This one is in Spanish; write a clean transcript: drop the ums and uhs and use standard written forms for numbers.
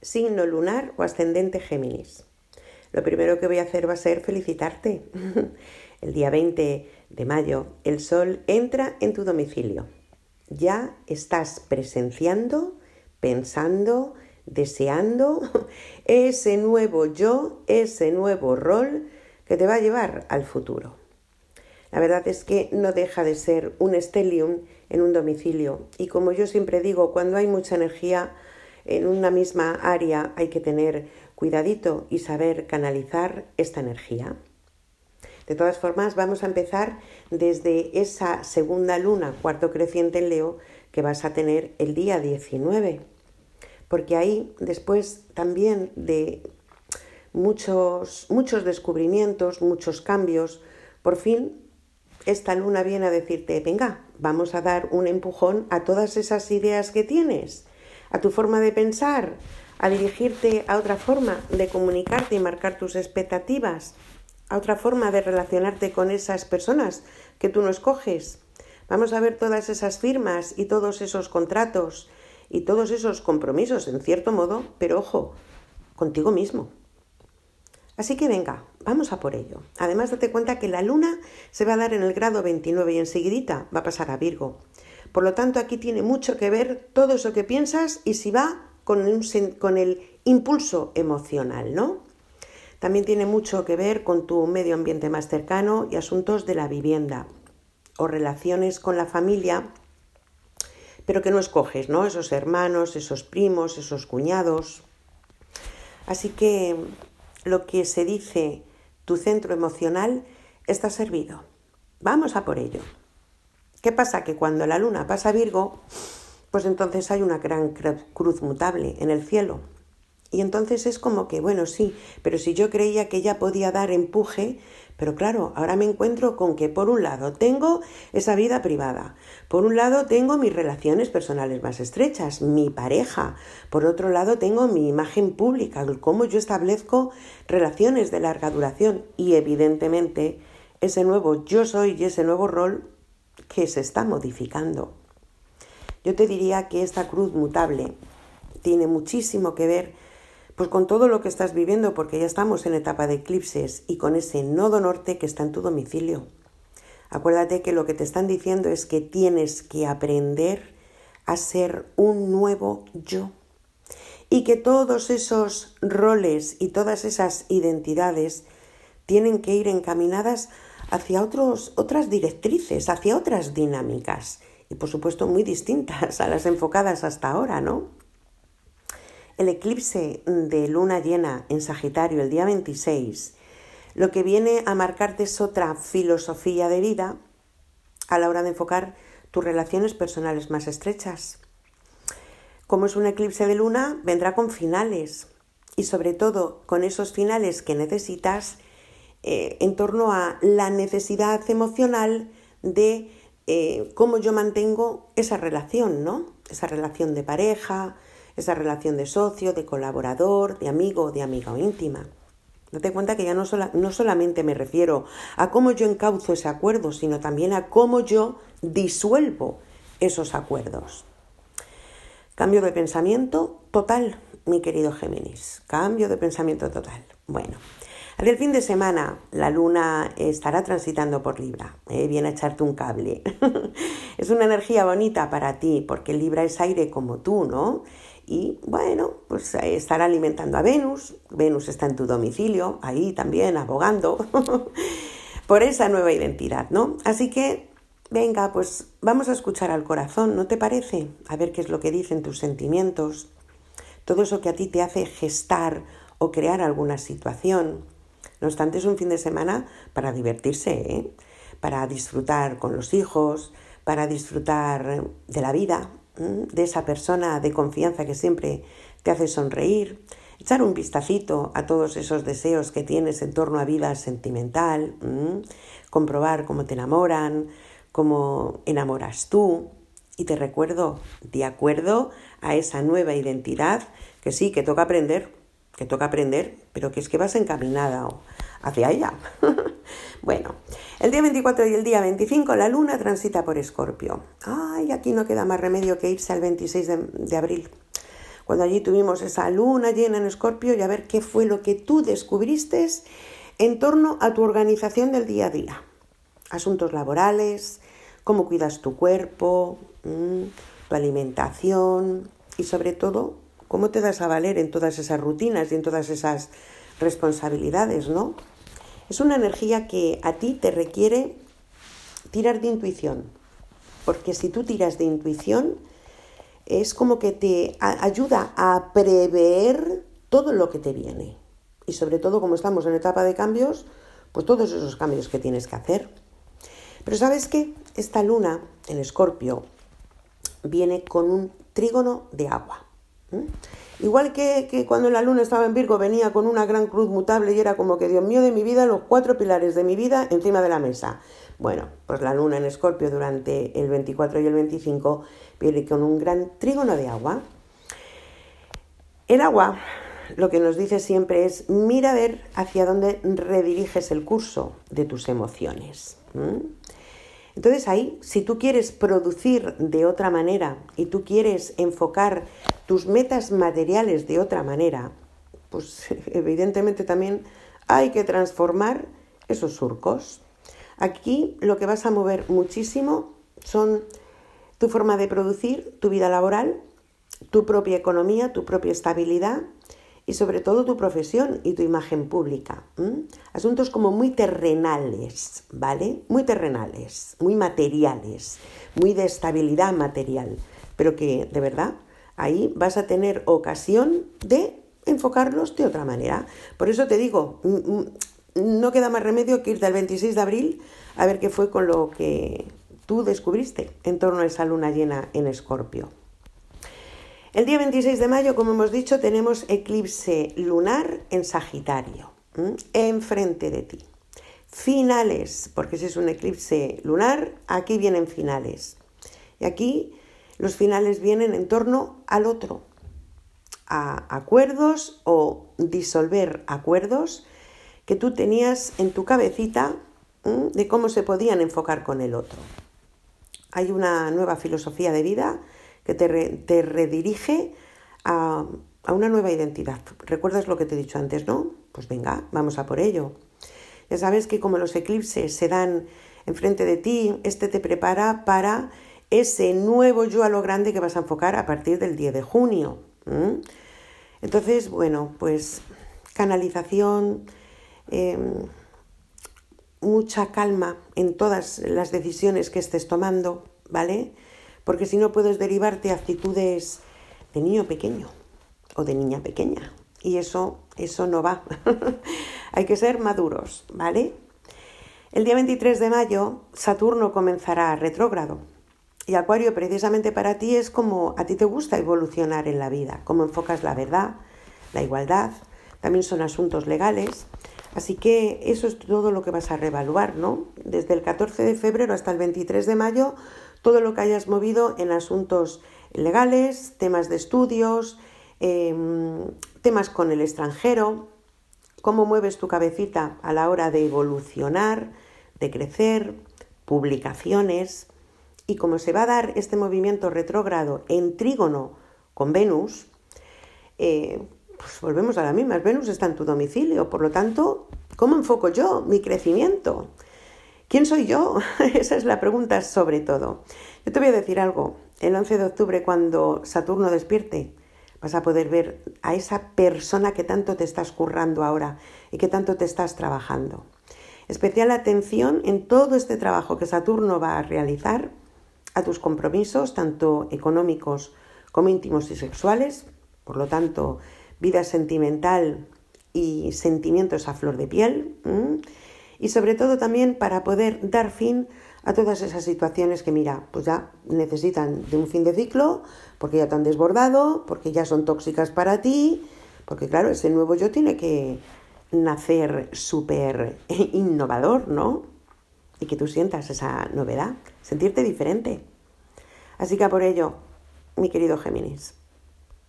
signo lunar o ascendente Géminis. Lo primero que voy a hacer va a ser felicitarte. El día 20 de mayo el Sol entra en tu domicilio. Ya estás presenciando, pensando, deseando ese nuevo yo, ese nuevo rol que te va a llevar al futuro. La verdad es que no deja de ser un stellium en un domicilio. Y como yo siempre digo, cuando hay mucha energía en una misma área hay que tener cuidadito y saber canalizar esta energía. De todas formas, vamos a empezar desde esa segunda luna, cuarto creciente en Leo, que vas a tener el día 19. Porque ahí, después también de muchos descubrimientos, muchos cambios, por fin esta luna viene a decirte, venga, vamos a dar un empujón a todas esas ideas que tienes, a tu forma de pensar, a dirigirte a otra forma de comunicarte y marcar tus expectativas, a otra forma de relacionarte con esas personas que tú no escoges. Vamos a ver todas esas firmas y todos esos contratos y todos esos compromisos, en cierto modo, pero ojo, contigo mismo. Así que venga, vamos a por ello. Además, date cuenta que la luna se va a dar en el grado 29 y enseguidita va a pasar a Virgo. Por lo tanto, aquí tiene mucho que ver todo eso que piensas y si va con el impulso emocional, ¿no? También tiene mucho que ver con tu medio ambiente más cercano y asuntos de la vivienda o relaciones con la familia, pero que no escoges, ¿no? Esos hermanos, esos primos, esos cuñados. Así que lo que se dice tu centro emocional está servido. Vamos a por ello. ¿Qué pasa? Que cuando la luna pasa a Virgo, pues entonces hay una gran cruz mutable en el cielo. Y entonces es como que, bueno, sí, pero si yo creía que ya podía dar empuje, pero claro, ahora me encuentro con que por un lado tengo esa vida privada, por un lado tengo mis relaciones personales más estrechas, mi pareja, por otro lado tengo mi imagen pública, cómo yo establezco relaciones de larga duración y evidentemente ese nuevo yo soy y ese nuevo rol que se está modificando. Yo te diría que esta cruz mutable tiene muchísimo que ver pues con todo lo que estás viviendo, porque ya estamos en etapa de eclipses y con ese nodo norte que está en tu domicilio. Acuérdate que lo que te están diciendo es que tienes que aprender a ser un nuevo yo y que todos esos roles y todas esas identidades tienen que ir encaminadas hacia otras directrices, hacia otras dinámicas y por supuesto muy distintas a las enfocadas hasta ahora, ¿no? El eclipse de luna llena en Sagitario el día 26, lo que viene a marcarte es otra filosofía de vida a la hora de enfocar tus relaciones personales más estrechas. Como es un eclipse de luna, vendrá con finales y sobre todo con esos finales que necesitas en torno a la necesidad emocional de cómo yo mantengo esa relación, ¿no? Esa relación de pareja, esa relación de socio, de colaborador, de amigo, de amiga o íntima. Date cuenta que ya no solamente me refiero a cómo yo encauzo ese acuerdo, sino también a cómo yo disuelvo esos acuerdos. Cambio de pensamiento total, mi querido Géminis. Cambio de pensamiento total. Bueno, hacia el fin de semana la luna estará transitando por Libra. Viene a echarte un cable. Es una energía bonita para ti, porque Libra es aire como tú, ¿no? Y bueno, pues estará alimentando a Venus. Venus está en tu domicilio, ahí también abogando por esa nueva identidad, ¿no? Así que, venga, pues vamos a escuchar al corazón, ¿no te parece? A ver qué es lo que dicen tus sentimientos, todo eso que a ti te hace gestar o crear alguna situación. No obstante, es un fin de semana para divertirse, ¿eh? Para disfrutar con los hijos, para disfrutar de la vida, de esa persona de confianza que siempre te hace sonreír, echar un vistacito a todos esos deseos que tienes en torno a vida sentimental, comprobar cómo te enamoran, cómo enamoras tú. Y te recuerdo, de acuerdo a esa nueva identidad, que sí, que toca aprender, pero que es que vas encaminada hacia ella. Bueno, el día 24 y el día 25 la luna transita por Escorpio. Ay, aquí no queda más remedio que irse al 26 de abril. cuando allí tuvimos esa luna llena en Escorpio, y a ver qué fue lo que tú descubriste en torno a tu organización del día a día. Asuntos laborales, cómo cuidas tu cuerpo, tu alimentación y sobre todo, cómo te das a valer en todas esas rutinas y en todas esas responsabilidades, ¿no? Es una energía que a ti te requiere tirar de intuición, porque si tú tiras de intuición, es como que te ayuda a prever todo lo que te viene. Y sobre todo, como estamos en etapa de cambios, pues todos esos cambios que tienes que hacer. Pero ¿sabes qué? Esta luna en Escorpio viene con un trígono de agua. Igual que cuando la luna estaba en Virgo venía con una gran cruz mutable y era como que, Dios mío de mi vida, los 4 pilares de mi vida encima de la mesa. Bueno, pues la luna en Escorpio durante el 24 y el 25 viene con un gran trígono de agua. El agua lo que nos dice siempre es mira a ver hacia dónde rediriges el curso de tus emociones. Entonces ahí, si tú quieres producir de otra manera y tú quieres enfocar tus metas materiales de otra manera, pues evidentemente también hay que transformar esos surcos. Aquí lo que vas a mover muchísimo son tu forma de producir, tu vida laboral, tu propia economía, tu propia estabilidad y sobre todo tu profesión y tu imagen pública. Asuntos como muy terrenales, ¿vale? Muy terrenales, muy materiales, muy de estabilidad material, pero que de verdad ahí vas a tener ocasión de enfocarlos de otra manera. Por eso te digo, no queda más remedio que irte al 26 de abril a ver qué fue con lo que tú descubriste en torno a esa luna llena en Escorpio. El día 26 de mayo, como hemos dicho, tenemos eclipse lunar en Sagitario, enfrente de ti. Finales, porque si es un eclipse lunar, aquí vienen finales. Y aquí los finales vienen en torno al otro, a acuerdos o disolver acuerdos que tú tenías en tu cabecita de cómo se podían enfocar con el otro. Hay una nueva filosofía de vida que te redirige a una nueva identidad. ¿Recuerdas lo que te he dicho antes, no? Pues venga, vamos a por ello. Ya sabes que como los eclipses se dan enfrente de ti, te prepara para ese nuevo yo a lo grande que vas a enfocar a partir del 10 de junio. Entonces, bueno, pues canalización, mucha calma en todas las decisiones que estés tomando, ¿vale? Porque si no puedes derivarte a actitudes de niño pequeño o de niña pequeña. Y eso no va. Hay que ser maduros, ¿vale? El día 23 de mayo, Saturno comenzará retrógrado. Y Acuario, precisamente para ti, es como a ti te gusta evolucionar en la vida. Cómo enfocas la verdad, la igualdad. También son asuntos legales. Así que eso es todo lo que vas a reevaluar, ¿no? Desde el 14 de febrero hasta el 23 de mayo, todo lo que hayas movido en asuntos legales, temas de estudios, temas con el extranjero, cómo mueves tu cabecita a la hora de evolucionar, de crecer, publicaciones. Y como se va a dar este movimiento retrógrado en trígono con Venus, pues volvemos a la misma. Venus está en tu domicilio, por lo tanto, ¿cómo enfoco yo mi crecimiento? ¿Quién soy yo? Esa es la pregunta sobre todo. Yo te voy a decir algo. El 11 de octubre, cuando Saturno despierte, vas a poder ver a esa persona que tanto te estás currando ahora y que tanto te estás trabajando. Especial atención en todo este trabajo que Saturno va a realizar a tus compromisos, tanto económicos como íntimos y sexuales. Por lo tanto, vida sentimental y sentimientos a flor de piel. Y sobre todo también para poder dar fin a todas esas situaciones que, mira, pues ya necesitan de un fin de ciclo, porque ya te han desbordado, porque ya son tóxicas para ti, porque claro, ese nuevo yo tiene que nacer súper innovador, ¿no? Y que tú sientas esa novedad, sentirte diferente. Así que a por ello, mi querido Géminis.